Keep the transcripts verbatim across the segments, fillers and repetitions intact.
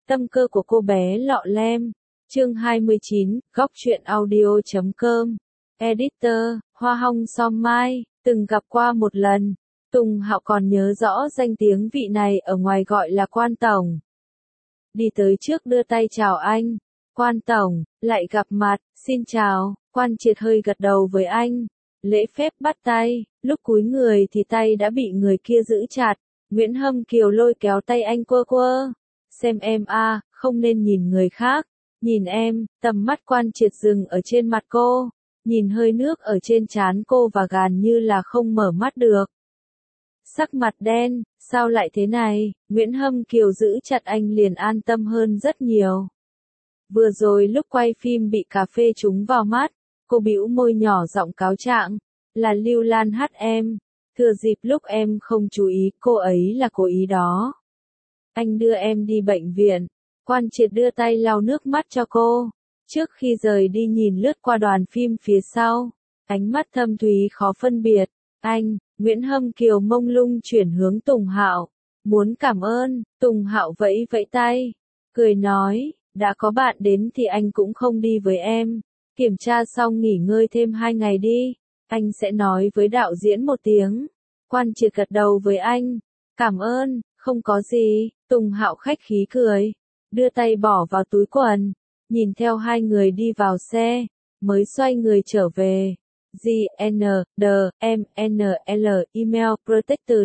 Tâm cơ của cô bé lọ lem. Chương hai mươi chín, góc truyện audio chấm com. Editor, Hoa Hong Som Mai, từng gặp qua một lần. Tùng Hạo còn nhớ rõ danh tiếng vị này ở ngoài gọi là Quan Tổng. Đi tới trước đưa tay chào anh. Quan Tổng, lại gặp mặt, xin chào. Quan Triệt hơi gật đầu với anh. Lễ phép bắt tay, lúc cúi người thì tay đã bị người kia giữ chặt. Nguyễn Hâm Kiều lôi kéo tay anh quơ quơ. Xem em a, không nên nhìn người khác. Nhìn em, tầm mắt Quan Triệt dừng ở trên mặt cô. Nhìn hơi nước ở trên trán cô và gàn như là không mở mắt được. Sắc mặt đen, sao lại thế này? Nguyễn Hâm Kiều giữ chặt anh liền an tâm hơn rất nhiều. Vừa rồi lúc quay phim bị cà phê trúng vào mắt, cô bĩu môi nhỏ giọng cáo trạng, là Lưu Lan hát em. Thừa dịp lúc em không chú ý, cô ấy là cố ý đó. Anh đưa em đi bệnh viện. Quan Triệt đưa tay lau nước mắt cho cô. Trước khi rời đi nhìn lướt qua đoàn phim phía sau, ánh mắt thâm thúy khó phân biệt. Anh, Nguyễn Hâm Kiều mông lung chuyển hướng Tùng Hạo. Muốn cảm ơn. Tùng Hạo vẫy vẫy tay, cười nói, đã có bạn đến thì anh cũng không đi với em. Kiểm tra xong nghỉ ngơi thêm hai ngày đi. Anh sẽ nói với đạo diễn một tiếng. Quan Triệt gật đầu với anh. Cảm ơn, không có gì. Tùng Hạo khách khí cười, đưa tay bỏ vào túi quần, nhìn theo hai người đi vào xe, mới xoay người trở về. G N D M N L Email Protected.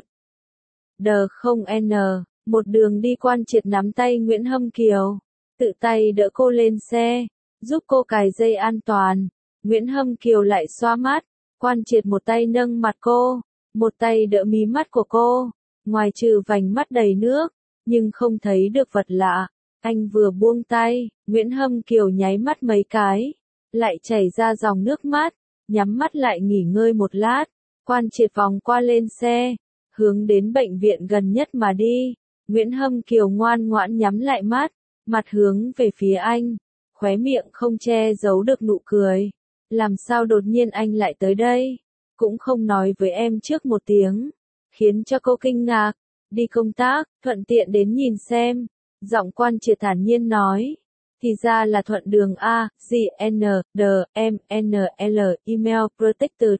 D không N. Một đường đi Quan Triệt nắm tay Nguyễn Hâm Kiều, tự tay đỡ cô lên xe, giúp cô cài dây an toàn. Nguyễn Hâm Kiều lại xoa mắt. Quan Triệt một tay nâng mặt cô, một tay đỡ mí mắt của cô. Ngoài trừ vành mắt đầy nước, nhưng không thấy được vật lạ. Anh vừa buông tay, Nguyễn Hâm Kiều nháy mắt mấy cái, lại chảy ra dòng nước mắt, nhắm mắt lại nghỉ ngơi một lát. Quan Triệt vòng qua lên xe, hướng đến bệnh viện gần nhất mà đi. Nguyễn Hâm Kiều ngoan ngoãn nhắm lại mắt, mặt hướng về phía anh, khóe miệng không che giấu được nụ cười. Làm sao đột nhiên anh lại tới đây? Cũng không nói với em trước một tiếng, khiến cho cô kinh ngạc. Đi công tác, thuận tiện đến nhìn xem. Giọng Quan Triệt thản nhiên nói. Thì ra là thuận đường A, G N D M N L Email Protected.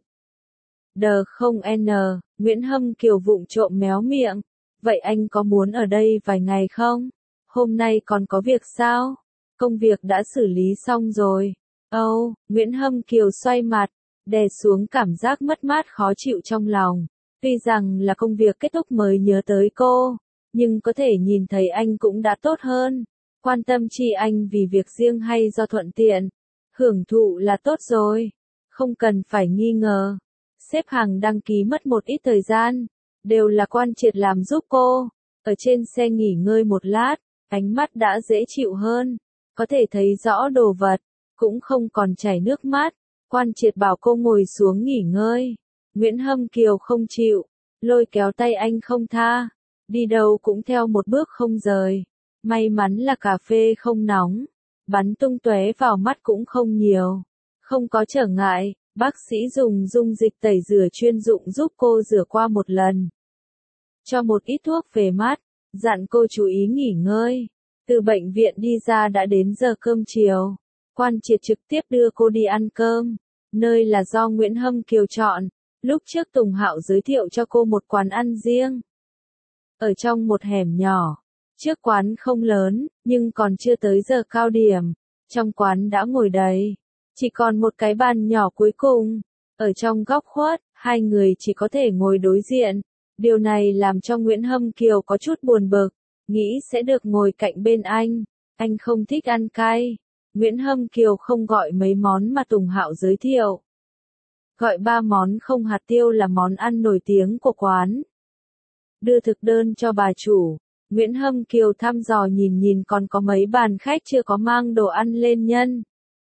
D không N. Nguyễn Hâm Kiều vụng trộm méo miệng. Vậy anh có muốn ở đây vài ngày không? Hôm nay còn có việc sao? Công việc đã xử lý xong rồi. Âu, oh, Nguyễn Hâm Kiều xoay mặt, đè xuống cảm giác mất mát khó chịu trong lòng. Tuy rằng là công việc kết thúc mới nhớ tới cô, nhưng có thể nhìn thấy anh cũng đã tốt hơn. Quan tâm chi anh vì việc riêng hay do thuận tiện, hưởng thụ là tốt rồi, không cần phải nghi ngờ. Xếp hàng đăng ký mất một ít thời gian, đều là Quan Triệt làm giúp cô. Ở trên xe nghỉ ngơi một lát, ánh mắt đã dễ chịu hơn, có thể thấy rõ đồ vật, cũng không còn chảy nước mắt. Quan Triệt bảo cô ngồi xuống nghỉ ngơi. Nguyễn Hâm Kiều không chịu, lôi kéo tay anh không tha, đi đâu cũng theo một bước không rời. May mắn là cà phê không nóng, bắn tung tóe vào mắt cũng không nhiều. Không có trở ngại, bác sĩ dùng dung dịch tẩy rửa chuyên dụng giúp cô rửa qua một lần. Cho một ít thuốc về mắt, dặn cô chú ý nghỉ ngơi. Từ bệnh viện đi ra đã đến giờ cơm chiều. Quan Triệt trực tiếp đưa cô đi ăn cơm, nơi là do Nguyễn Hâm Kiều chọn. Lúc trước Tùng Hạo giới thiệu cho cô một quán ăn riêng. Ở trong một hẻm nhỏ. Trước quán không lớn, nhưng còn chưa tới giờ cao điểm. Trong quán đã ngồi đầy. Chỉ còn một cái bàn nhỏ cuối cùng. Ở trong góc khuất, hai người chỉ có thể ngồi đối diện. Điều này làm cho Nguyễn Hâm Kiều có chút buồn bực. Nghĩ sẽ được ngồi cạnh bên anh. Anh không thích ăn cay. Nguyễn Hâm Kiều không gọi mấy món mà Tùng Hạo giới thiệu. Gọi ba món không hạt tiêu là món ăn nổi tiếng của quán. Đưa thực đơn cho bà chủ. Nguyễn Hâm Kiều thăm dò nhìn nhìn còn có mấy bàn khách chưa có mang đồ ăn lên nhân.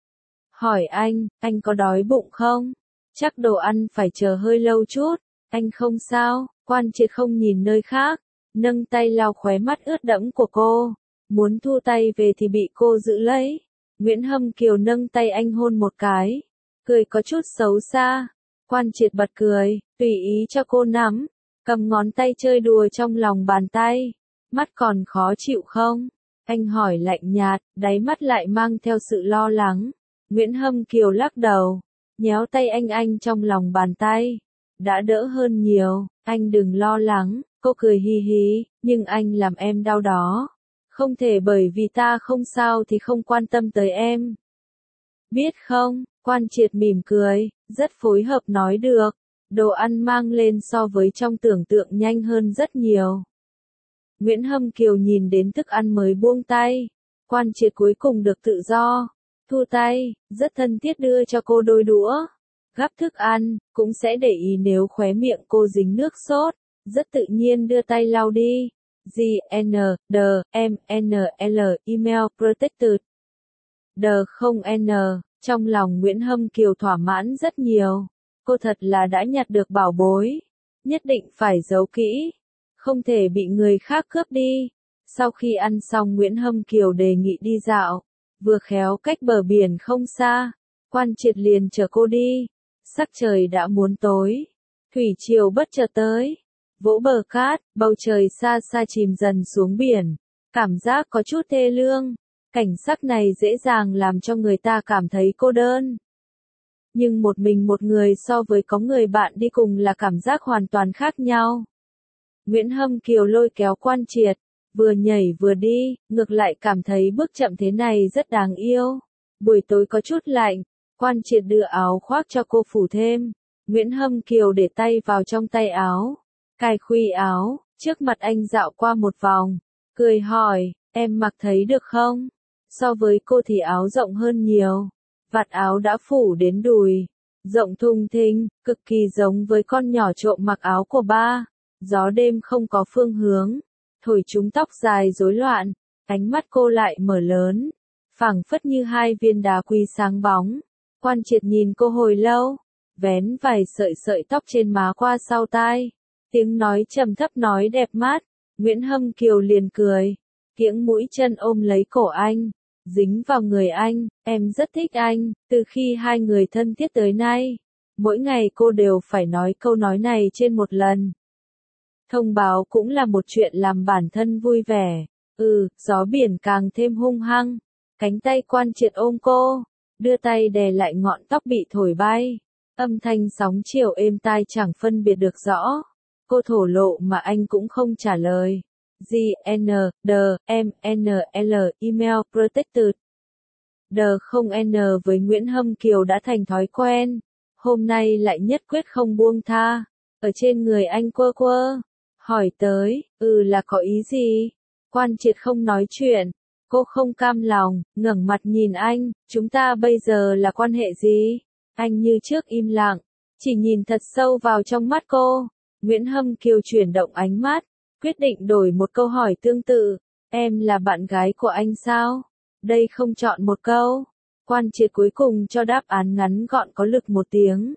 Hỏi anh, anh có đói bụng không? Chắc đồ ăn phải chờ hơi lâu chút. Anh không sao. Quan Triệt không nhìn nơi khác, nâng tay lau khóe mắt ướt đẫm của cô. Muốn thu tay về thì bị cô giữ lấy. Nguyễn Hâm Kiều nâng tay anh hôn một cái, cười có chút xấu xa. Quan Triệt bật cười, tùy ý cho cô nắm, cầm ngón tay chơi đùa trong lòng bàn tay. Mắt còn khó chịu không? Anh hỏi lạnh nhạt, đáy mắt lại mang theo sự lo lắng. Nguyễn Hâm Kiều lắc đầu, nhéo tay anh anh trong lòng bàn tay. Đã đỡ hơn nhiều, anh đừng lo lắng, cô cười hi hi, nhưng anh làm em đau đó. Không thể bởi vì ta không sao thì không quan tâm tới em. Biết không, Quan Triệt mỉm cười, rất phối hợp nói được. Đồ ăn mang lên so với trong tưởng tượng nhanh hơn rất nhiều. Nguyễn Hâm Kiều nhìn đến thức ăn mới buông tay. Quan Triệt cuối cùng được tự do. Thu tay, rất thân thiết đưa cho cô đôi đũa. Gắp thức ăn, cũng sẽ để ý nếu khóe miệng cô dính nước sốt. Rất tự nhiên đưa tay lau đi. G, N, D, M, N, L, email protected. D không N, trong lòng Nguyễn Hâm Kiều thỏa mãn rất nhiều. Cô thật là đã nhặt được bảo bối. Nhất định phải giấu kỹ. Không thể bị người khác cướp đi. Sau khi ăn xong Nguyễn Hâm Kiều đề nghị đi dạo. Vừa khéo cách bờ biển không xa. Quan Triệt liền chở cô đi. Sắc trời đã muốn tối. Thủy triều bất chợt tới. Vỗ bờ cát, bầu trời xa xa chìm dần xuống biển. Cảm giác có chút thê lương. Cảnh sắc này dễ dàng làm cho người ta cảm thấy cô đơn. Nhưng một mình một người so với có người bạn đi cùng là cảm giác hoàn toàn khác nhau. Nguyễn Hâm Kiều lôi kéo Quan Triệt, vừa nhảy vừa đi, ngược lại cảm thấy bước chậm thế này rất đáng yêu. Buổi tối có chút lạnh, Quan Triệt đưa áo khoác cho cô phủ thêm. Nguyễn Hâm Kiều để tay vào trong tay áo, cài khuy áo, trước mặt anh dạo qua một vòng, cười hỏi, em mặc thấy được không? So với cô thì áo rộng hơn nhiều. Vạt áo đã phủ đến đùi, rộng thùng thình, cực kỳ giống với con nhỏ trộm mặc áo của ba. Gió đêm không có phương hướng, thổi chúng tóc dài rối loạn, ánh mắt cô lại mở lớn, phảng phất như hai viên đá quý sáng bóng. Quan Triệt nhìn cô hồi lâu, vén vài sợi sợi tóc trên má qua sau tai, tiếng nói trầm thấp nói đẹp mắt. Nguyễn Hâm Kiều liền cười, kiễng mũi chân ôm lấy cổ anh, dính vào người anh. Em rất thích anh, từ khi hai người thân thiết tới nay, mỗi ngày cô đều phải nói câu nói này trên một lần. Thông báo cũng là một chuyện làm bản thân vui vẻ. Ừ, gió biển càng thêm hung hăng. Cánh tay Quan Triệt ôm cô, đưa tay đè lại ngọn tóc bị thổi bay. Âm thanh sóng chiều êm tai chẳng phân biệt được rõ. Cô thổ lộ mà anh cũng không trả lời. G, N, D, M, N, L, email protected. D không N với Nguyễn Hâm Kiều đã thành thói quen. Hôm nay lại nhất quyết không buông tha. Ở trên người anh quơ quơ. Hỏi tới, ừ là có ý gì? Quan Triệt không nói chuyện. Cô không cam lòng, ngẩng mặt nhìn anh, chúng ta bây giờ là quan hệ gì? Anh như trước im lặng, chỉ nhìn thật sâu vào trong mắt cô. Nguyễn Hâm Kiều chuyển động ánh mắt, quyết định đổi một câu hỏi tương tự. Em là bạn gái của anh sao? Đây không chọn một câu. Quan Triệt cuối cùng cho đáp án ngắn gọn có lực một tiếng.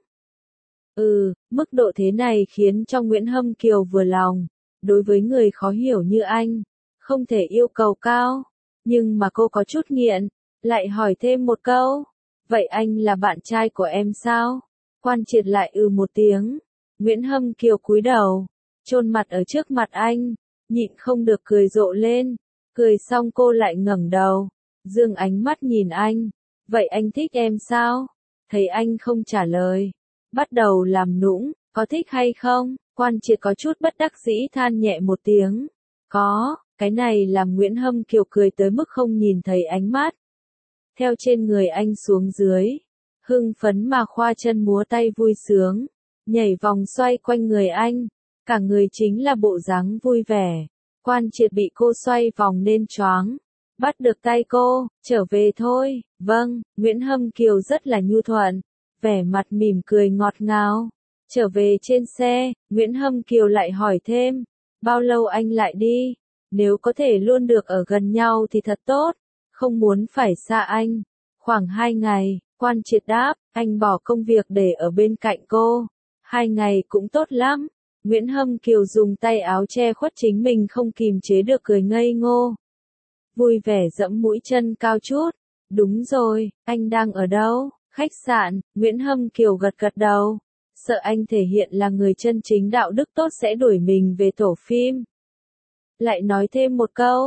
Ừ, mức độ thế này khiến cho Nguyễn Hâm Kiều vừa lòng. Đối với người khó hiểu như anh, không thể yêu cầu cao. Nhưng mà cô có chút nghiện, lại hỏi thêm một câu. Vậy anh là bạn trai của em sao? Quan Triệt lại ừ một tiếng. Nguyễn Hâm Kiều cúi đầu, chôn mặt ở trước mặt anh, nhịn không được cười rộ lên. Cười xong cô lại ngẩng đầu, dương ánh mắt nhìn anh. Vậy anh thích em sao? Thấy anh không trả lời, bắt đầu làm nũng, có thích hay không? Quan Triệt có chút bất đắc dĩ than nhẹ một tiếng. Có, cái này làm Nguyễn Hâm Kiều cười tới mức không nhìn thấy ánh mắt. Theo trên người anh xuống dưới, hưng phấn mà khoa chân múa tay vui sướng, nhảy vòng xoay quanh người anh, cả người chính là bộ dáng vui vẻ. Quan Triệt bị cô xoay vòng nên choáng, bắt được tay cô, trở về thôi. Vâng, Nguyễn Hâm Kiều rất là nhu thuận, vẻ mặt mỉm cười ngọt ngào. Trở về trên xe, Nguyễn Hâm Kiều lại hỏi thêm, bao lâu anh lại đi? Nếu có thể luôn được ở gần nhau thì thật tốt, không muốn phải xa anh. Khoảng hai ngày, Quan Triệt đáp, anh bỏ công việc để ở bên cạnh cô. Hai ngày cũng tốt lắm. Nguyễn Hâm Kiều dùng tay áo che khuất chính mình không kìm chế được cười ngây ngô. Vui vẻ dẫm mũi chân cao chút. Đúng rồi, anh đang ở đâu? Khách sạn. Nguyễn Hâm Kiều gật gật đầu. Sợ anh thể hiện là người chân chính đạo đức tốt sẽ đuổi mình về tổ phim. Lại nói thêm một câu,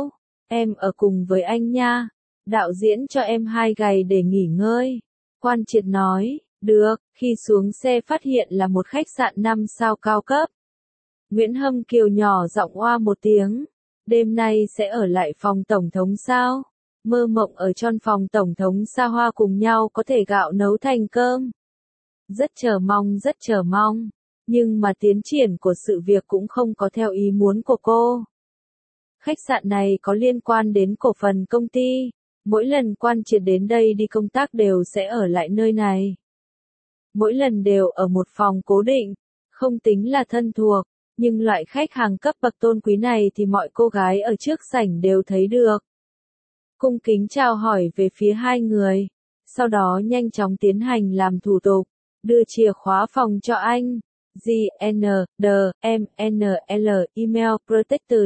Em ở cùng với anh nha. Đạo diễn cho em hai ngày để nghỉ ngơi. Quan Triệt nói, được, khi xuống xe phát hiện là một khách sạn năm sao cao cấp. Nguyễn Hâm Kiều nhỏ giọng oa một tiếng. Đêm nay sẽ ở lại phòng tổng thống sao? Mơ mộng ở trong phòng tổng thống xa hoa cùng nhau có thể gạo nấu thành cơm. Rất chờ mong, rất chờ mong. Nhưng mà tiến triển của sự việc cũng không có theo ý muốn của cô. Khách sạn này có liên quan đến cổ phần công ty. Mỗi lần Quan Triệt đến đây đi công tác đều sẽ ở lại nơi này. Mỗi lần đều ở một phòng cố định, không tính là thân thuộc, nhưng loại khách hàng cấp bậc tôn quý này thì mọi cô gái ở trước sảnh đều thấy được. Cung kính chào hỏi về phía hai người, sau đó nhanh chóng tiến hành làm thủ tục, đưa chìa khóa phòng cho anh. G N D M N L Email Protected.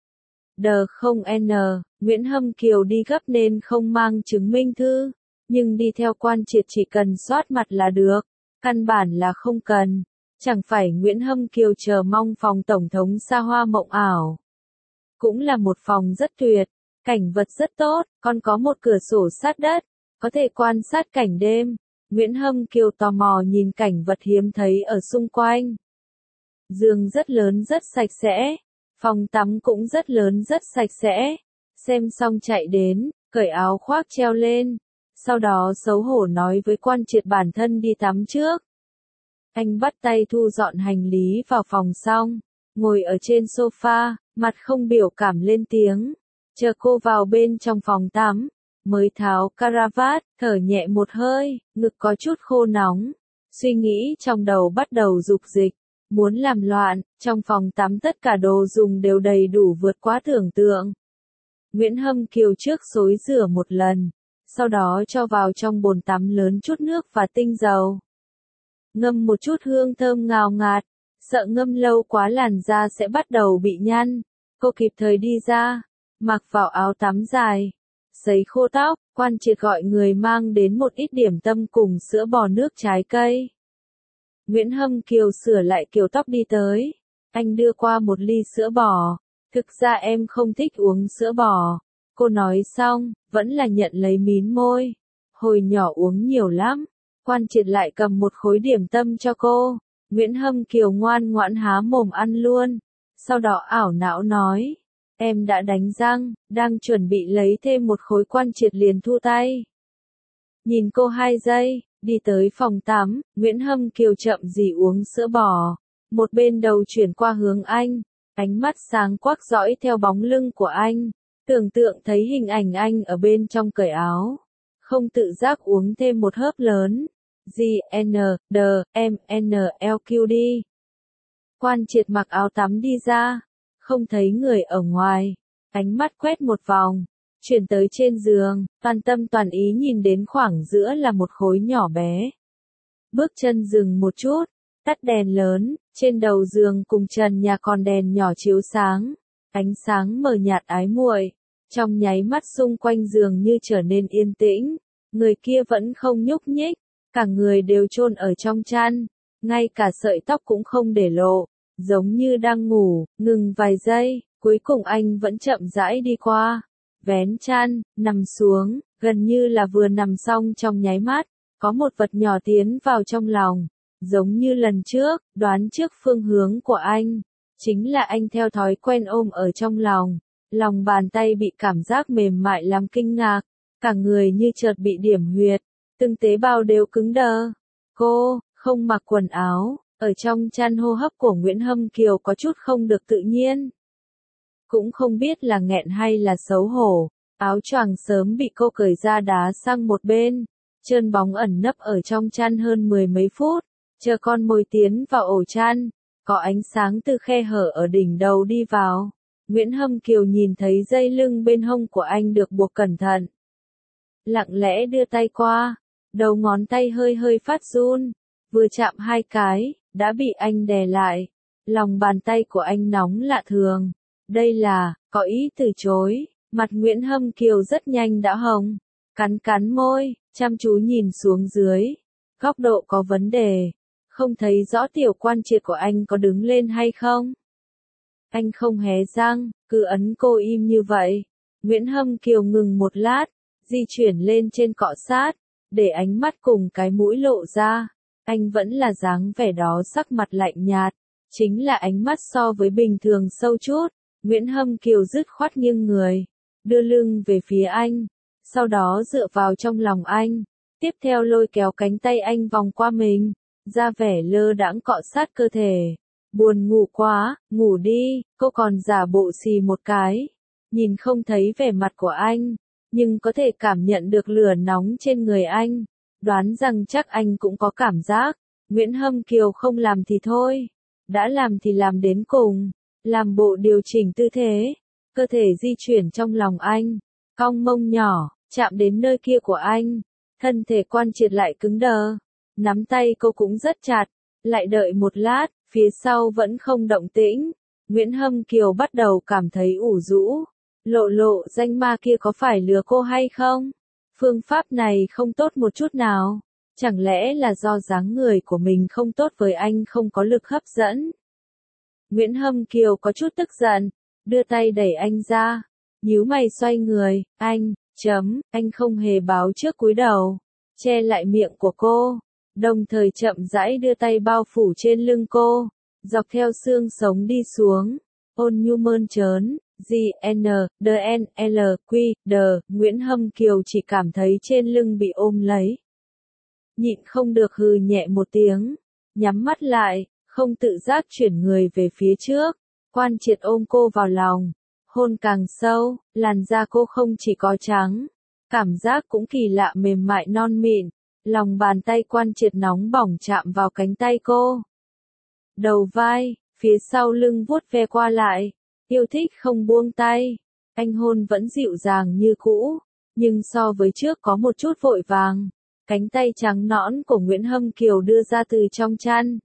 D không N, Nguyễn Hâm Kiều đi gấp nên không mang chứng minh thư, nhưng đi theo Quan Triệt chỉ cần soát mặt là được, căn bản là không cần. Chẳng phải Nguyễn Hâm Kiều chờ mong phòng tổng thống xa hoa mộng ảo. Cũng là một phòng rất tuyệt, cảnh vật rất tốt, còn có một cửa sổ sát đất, có thể quan sát cảnh đêm. Nguyễn Hâm Kiều tò mò nhìn cảnh vật hiếm thấy ở xung quanh. Giường rất lớn rất sạch sẽ, phòng tắm cũng rất lớn rất sạch sẽ. Xem xong chạy đến, cởi áo khoác treo lên, sau đó xấu hổ nói với Quan Triệt bản thân đi tắm trước. Anh bắt tay thu dọn hành lý vào phòng xong, ngồi ở trên sofa, mặt không biểu cảm lên tiếng, chờ cô vào bên trong phòng tắm, mới tháo caravat, thở nhẹ một hơi, ngực có chút khô nóng, suy nghĩ trong đầu bắt đầu dục dịch, muốn làm loạn, trong phòng tắm tất cả đồ dùng đều đầy đủ vượt quá tưởng tượng. Nguyễn Hâm Kiều trước xối rửa một lần, sau đó cho vào trong bồn tắm lớn chút nước và tinh dầu. Ngâm một chút hương thơm ngào ngạt, sợ ngâm lâu quá làn da sẽ bắt đầu bị nhăn. Cô kịp thời đi ra, mặc vào áo tắm dài, sấy khô tóc. Quan Triệt gọi người mang đến một ít điểm tâm cùng sữa bò nước trái cây. Nguyễn Hâm Kiều sửa lại kiểu tóc đi tới. Anh đưa qua một ly sữa bò. Thực ra em không thích uống sữa bò. Cô nói xong, vẫn là nhận lấy mím môi. Hồi nhỏ uống nhiều lắm. Quan Triệt lại cầm một khối điểm tâm cho cô. Nguyễn Hâm Kiều ngoan ngoãn há mồm ăn luôn. Sau đó ảo não nói. Em đã đánh răng, đang chuẩn bị lấy thêm một khối. Quan Triệt liền thu tay. Nhìn cô hai giây, đi tới phòng tắm, Nguyễn Hâm Kiều chậm rì uống sữa bò. Một bên đầu chuyển qua hướng anh, ánh mắt sáng quắc dõi theo bóng lưng của anh. Tưởng tượng thấy hình ảnh anh ở bên trong cởi áo. Không tự giác uống thêm một hớp lớn. G N D M N L Q D. Quan Triệt mặc áo tắm đi ra, không thấy người ở ngoài, ánh mắt quét một vòng, chuyển tới trên giường, toàn tâm toàn ý nhìn đến khoảng giữa là một khối nhỏ bé. Bước chân dừng một chút, tắt đèn lớn, trên đầu giường cùng trần nhà còn đèn nhỏ chiếu sáng, ánh sáng mờ nhạt ái muội, trong nháy mắt xung quanh giường như trở nên yên tĩnh, người kia vẫn không nhúc nhích. Cả người đều chôn ở trong chăn, ngay cả sợi tóc cũng không để lộ, giống như đang ngủ. Ngừng vài giây, cuối cùng anh vẫn chậm rãi đi qua, vén chăn, nằm xuống, gần như là vừa nằm xong trong nháy mắt, có một vật nhỏ tiến vào trong lòng, giống như lần trước, đoán trước phương hướng của anh, chính là anh theo thói quen ôm ở trong lòng, lòng bàn tay bị cảm giác mềm mại làm kinh ngạc, cả người như chợt bị điểm huyệt. Từng tế bào đều cứng đờ. Cô, không mặc quần áo, ở trong chăn. Hô hấp của Nguyễn Hâm Kiều có chút không được tự nhiên. Cũng không biết là nghẹn hay là xấu hổ, áo choàng sớm bị cô cởi ra đá sang một bên, trơn bóng ẩn nấp ở trong chăn hơn mười mấy phút, chờ con mồi tiến vào ổ chăn, có ánh sáng từ khe hở ở đỉnh đầu đi vào. Nguyễn Hâm Kiều nhìn thấy dây lưng bên hông của anh được buộc cẩn thận. Lặng lẽ đưa tay qua. Đầu ngón tay hơi hơi phát run, vừa chạm hai cái, đã bị anh đè lại. Lòng bàn tay của anh nóng lạ thường. Đây là, có ý từ chối, mặt Nguyễn Hâm Kiều rất nhanh đã hồng. Cắn cắn môi, chăm chú nhìn xuống dưới. Góc độ có vấn đề. Không thấy rõ tiểu Quan Triệt của anh có đứng lên hay không. Anh không hé răng, cứ ấn cô im như vậy. Nguyễn Hâm Kiều ngừng một lát, di chuyển lên trên cọ sát, để ánh mắt cùng cái mũi lộ ra. Anh vẫn là dáng vẻ đó, sắc mặt lạnh nhạt, chính là ánh mắt so với bình thường sâu chút. Nguyễn Hâm Kiều dứt khoát nghiêng người, đưa lưng về phía anh, sau đó dựa vào trong lòng anh, tiếp theo lôi kéo cánh tay anh vòng qua mình, ra vẻ lơ đãng cọ sát cơ thể. Buồn ngủ quá, ngủ đi, cô còn giả bộ xì một cái, nhìn không thấy vẻ mặt của anh, nhưng có thể cảm nhận được lửa nóng trên người anh, đoán rằng chắc anh cũng có cảm giác. Nguyễn Hâm Kiều không làm thì thôi, đã làm thì làm đến cùng, làm bộ điều chỉnh tư thế, cơ thể di chuyển trong lòng anh, cong mông nhỏ, chạm đến nơi kia của anh, thân thể Quan Triệt lại cứng đờ, nắm tay cô cũng rất chặt, lại đợi một lát, phía sau vẫn không động tĩnh, Nguyễn Hâm Kiều bắt đầu cảm thấy ủ rũ, lộ lộ danh ma kia có phải lừa cô hay không? Phương pháp này không tốt một chút nào, chẳng lẽ là do dáng người của mình không tốt với anh không có lực hấp dẫn? Nguyễn Hâm Kiều có chút tức giận, đưa tay đẩy anh ra, nhíu mày xoay người, anh, chấm, anh không hề báo trước cúi đầu, che lại miệng của cô, đồng thời chậm rãi đưa tay bao phủ trên lưng cô, dọc theo xương sống đi xuống, ôn nhu mơn trớn, G, N, D, N, L, Q, D, Nguyễn Hâm Kiều chỉ cảm thấy trên lưng bị ôm lấy. Nhịn không được hừ nhẹ một tiếng, nhắm mắt lại, không tự giác chuyển người về phía trước, Quan Triệt ôm cô vào lòng, hôn càng sâu, làn da cô không chỉ có trắng, cảm giác cũng kỳ lạ mềm mại non mịn, lòng bàn tay Quan Triệt nóng bỏng chạm vào cánh tay cô. Đầu vai, phía sau lưng vuốt ve qua lại, yêu thích không buông tay, anh hôn vẫn dịu dàng như cũ, nhưng so với trước có một chút vội vàng, cánh tay trắng nõn của Nguyễn Hâm Kiều đưa ra từ trong chăn.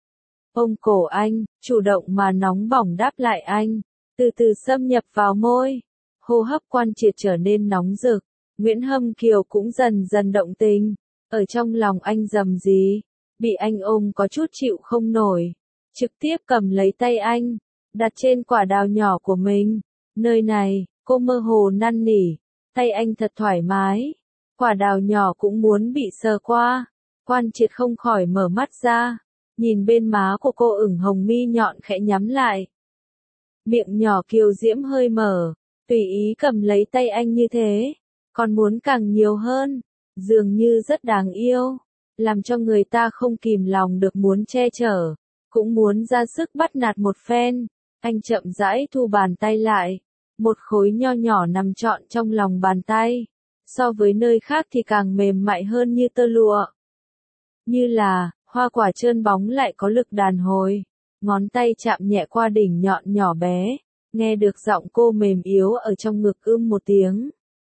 Ôm cổ anh, chủ động mà nóng bỏng đáp lại anh, từ từ xâm nhập vào môi, hô hấp Quan Triệt trở nên nóng rực, Nguyễn Hâm Kiều cũng dần dần động tình, ở trong lòng anh rầm rì, bị anh ôm có chút chịu không nổi, trực tiếp cầm lấy tay anh, đặt trên quả đào nhỏ của mình, nơi này, cô mơ hồ năn nỉ, tay anh thật thoải mái, quả đào nhỏ cũng muốn bị sờ qua, Quan Triệt không khỏi mở mắt ra, nhìn bên má của cô ửng hồng mi nhọn khẽ nhắm lại. Miệng nhỏ kiều diễm hơi mở, tùy ý cầm lấy tay anh như thế, còn muốn càng nhiều hơn, dường như rất đáng yêu, làm cho người ta không kìm lòng được muốn che chở, cũng muốn ra sức bắt nạt một phen. Anh chậm rãi thu bàn tay lại, một khối nho nhỏ nằm trọn trong lòng bàn tay, so với nơi khác thì càng mềm mại hơn như tơ lụa. Như là, hoa quả trơn bóng lại có lực đàn hồi, ngón tay chạm nhẹ qua đỉnh nhọn nhỏ bé, nghe được giọng cô mềm yếu ở trong ngực ưm một tiếng.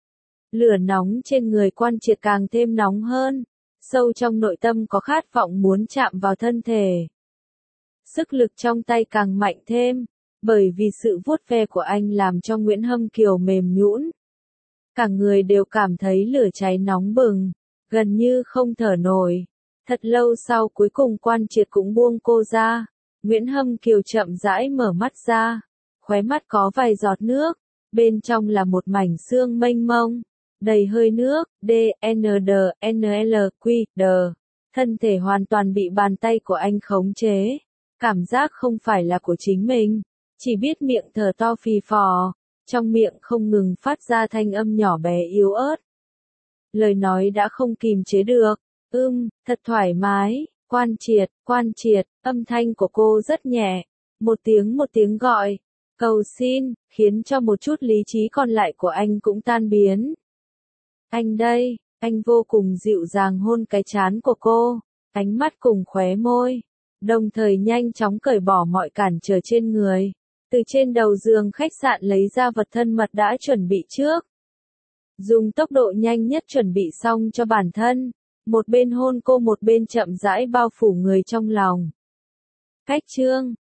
Lửa nóng trên người Quan Triệt càng thêm nóng hơn, sâu trong nội tâm có khát vọng muốn chạm vào thân thể. Sức lực trong tay càng mạnh thêm, bởi vì sự vuốt ve của anh làm cho Nguyễn Hâm Kiều mềm nhũn. Cả người đều cảm thấy lửa cháy nóng bừng, gần như không thở nổi. Thật lâu sau cuối cùng Quan Triệt cũng buông cô ra, Nguyễn Hâm Kiều chậm rãi mở mắt ra, khóe mắt có vài giọt nước, bên trong là một mảnh sương mênh mông, đầy hơi nước, D, N, D, N, L, Q, D. Thân thể hoàn toàn bị bàn tay của anh khống chế, cảm giác không phải là của chính mình, chỉ biết miệng thở to phì phò, trong miệng không ngừng phát ra thanh âm nhỏ bé yếu ớt. Lời nói đã không kìm chế được, ưm, thật thoải mái, Quan Triệt, Quan Triệt, âm thanh của cô rất nhẹ, một tiếng một tiếng gọi, cầu xin, khiến cho một chút lý trí còn lại của anh cũng tan biến. Anh đây, anh vô cùng dịu dàng hôn cái trán của cô, ánh mắt cùng khóe môi, đồng thời nhanh chóng cởi bỏ mọi cản trở trên người, từ trên đầu giường khách sạn lấy ra vật thân mật đã chuẩn bị trước. Dùng tốc độ nhanh nhất chuẩn bị xong cho bản thân, một bên hôn cô một bên chậm rãi bao phủ người trong lòng. Cách chương